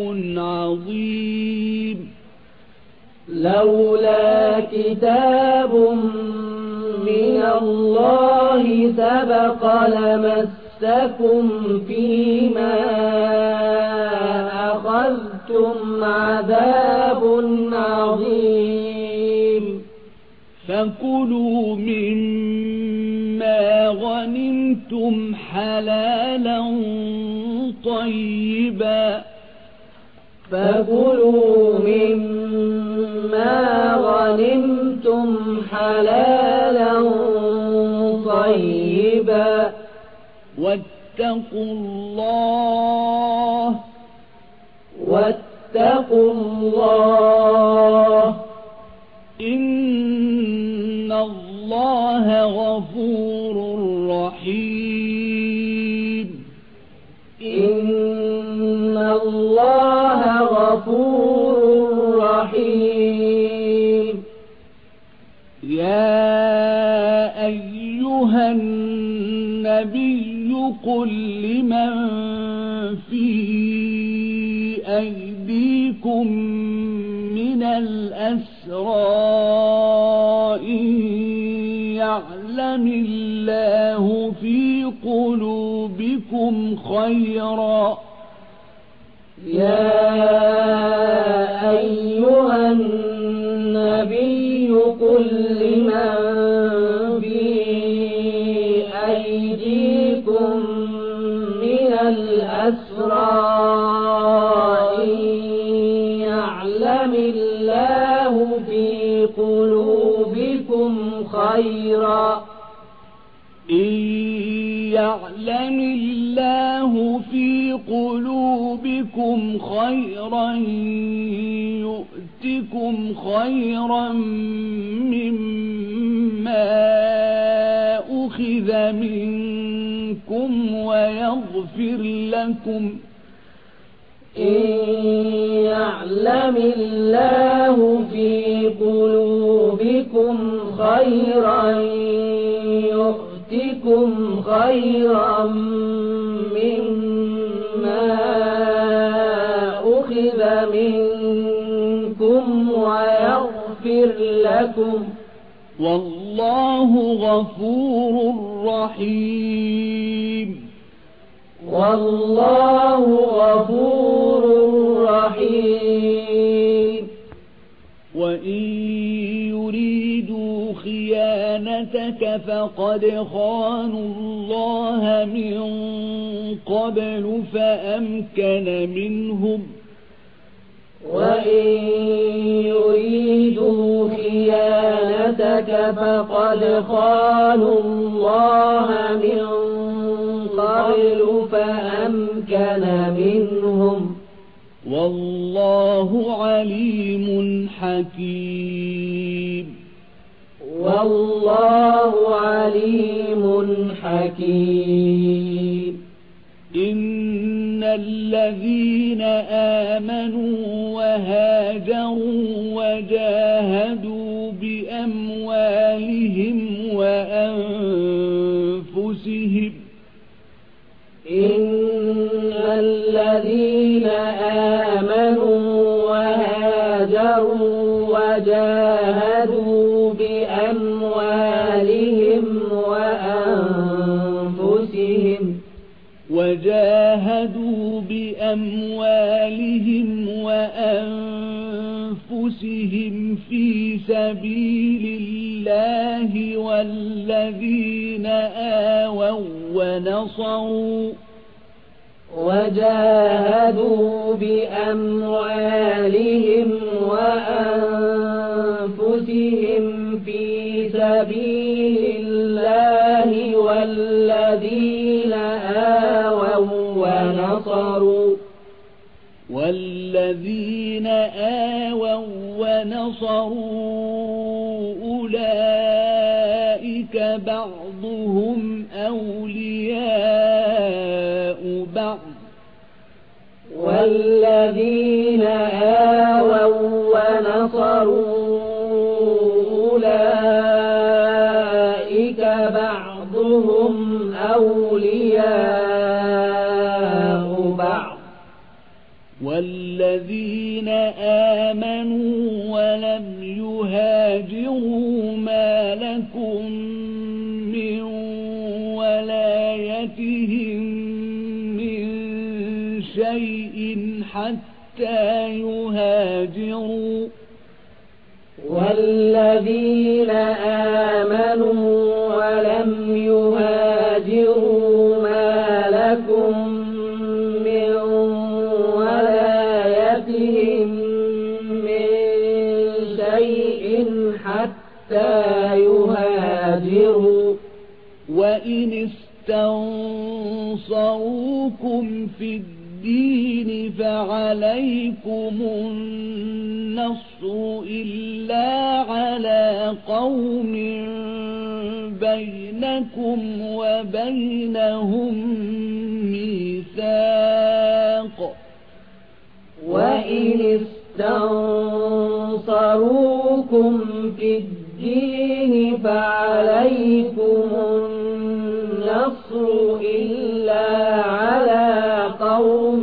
عظيم لولا كتاب من الله سبق لمسكم فيما أخذتم عذاب عظيم فكلوا مما غنمتم حلالا طيبا فكلوا مما غنمتم حلالا طيبا واتقوا الله واتقوا الله إن الله غفور رحيم إن الله غفور رحيم يا أيها النبي قل لمن في أيديكم من الأسرى إن يعلم الله في قلوبكم خيرا يا أيها النبي قل لمن في أيديكم من الأسرى إن يعلم الله في قلوبكم خيرا إن يعلم الله في قلوبكم خيرا يؤتكم خيرا مما أخذ منكم ويغفر لكم إن يعلم الله في قلوبكم خيرا يؤتكم خيرا مما أخذ منكم ويغفر لكم والله غفور رحيم والله غفور رحيم وإن يريدوا خيانتك فقد خانوا الله من قبل فأمكن منهم وإن يريدوا خيانتك فقد خانوا الله من قبل فأمكن منهم والله عليم حكيم والله عليم حكيم إن الذين آمنوا وهاجروا وجاهدوا بأموالهم وأنفسهم إن الذين آمنوا وهاجروا وجاهدوا بأموالهم وأنفسهم وجاهدوا بأموالهم وأنفسهم في سبيل الله والذين آووا ونصروا وجاهدوا بأموالهم وأنفسهم في سبيل الله والذين آووا ونصروا والذين آووا ونصروا أولئك بعضهم أولياء بعض والذين آووا ونصروا أولئك أولياء بعض والذين آمنوا ولم يهاجروا ما لكم من ولايتهم من شيء حتى يهاجروا والذين آمنوا ولم يهاجروا ما لكم من ولايتهم من شيء حتى يهاجروا وإن استنصروكم في الدين فعليكم النصر إلا على قوم بينكم وبينهم ميثاق وإن استنصروكم في الدين فعليكم النصر إلا على قوم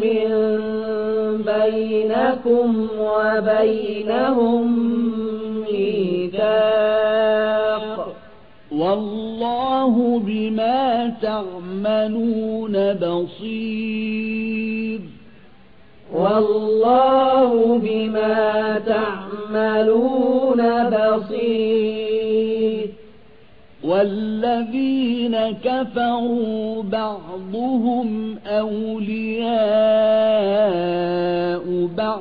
بينكم وبينهم ميثاق والله بما تعملون بصير والله بما تعملون بصير والذين كفروا بعضهم أولياء بعض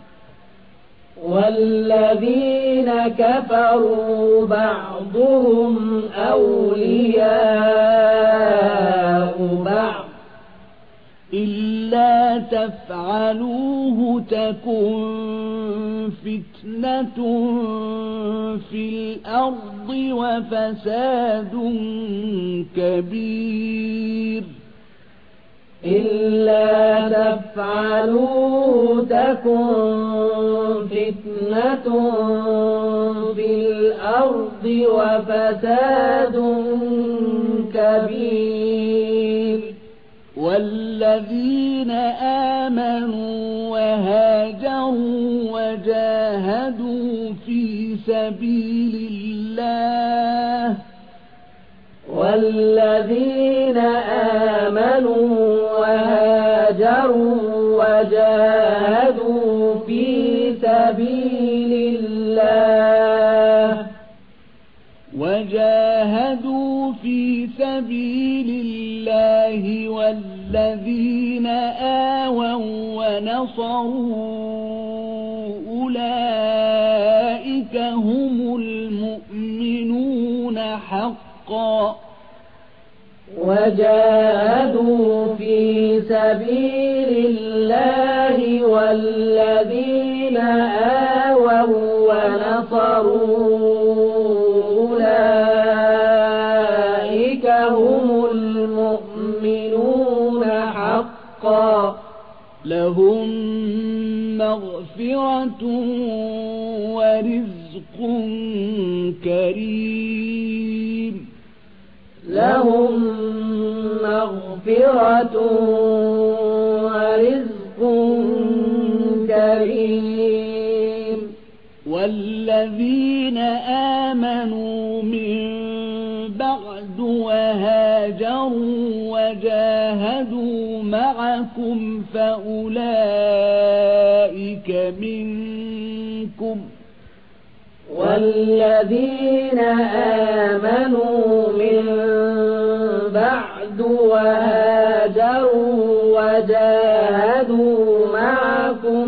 والذين كفروا بعضهم أولياء بعض إلا تفعلوه تكن فتنة في الأرض وفساد كبير إلا تفعلوه تكن فتنة في الأرض وفساد كبير والذين آمنوا وهاجروا وجاهدوا في سبيل الله والذين آمنوا وهاجروا وجاهدوا في سبيل الله وجاهدوا في سبيل الله والذين آووا ونصروا أولئك هم المؤمنون حقا وجاهدوا في سبيل الله والذين آووا ونصروا أولئك هم المؤمنون حقا لهم مغفرة ورزق كريم لهم مغفرة ورزق كريم والذين آمنوا من بعد وهاجروا وجاهدوا معكم فأولئك منكم والذين آمنوا من بعد وهاجروا وجاهدوا معكم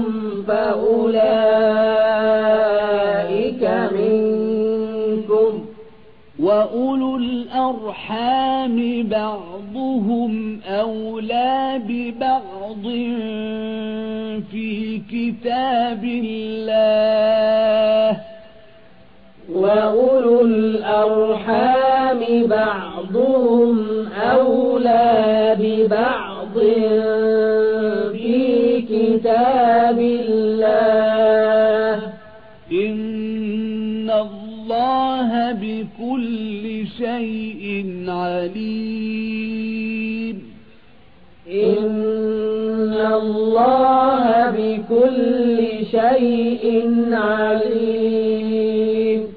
فأولئك منكم وأولو الأرحام بعضهم أولى ببعض في كتاب الله وأولو الأرحام بعضهم أولى ببعض في كتاب الله إن الله بكل شيء عليم الله بكل شيء عليم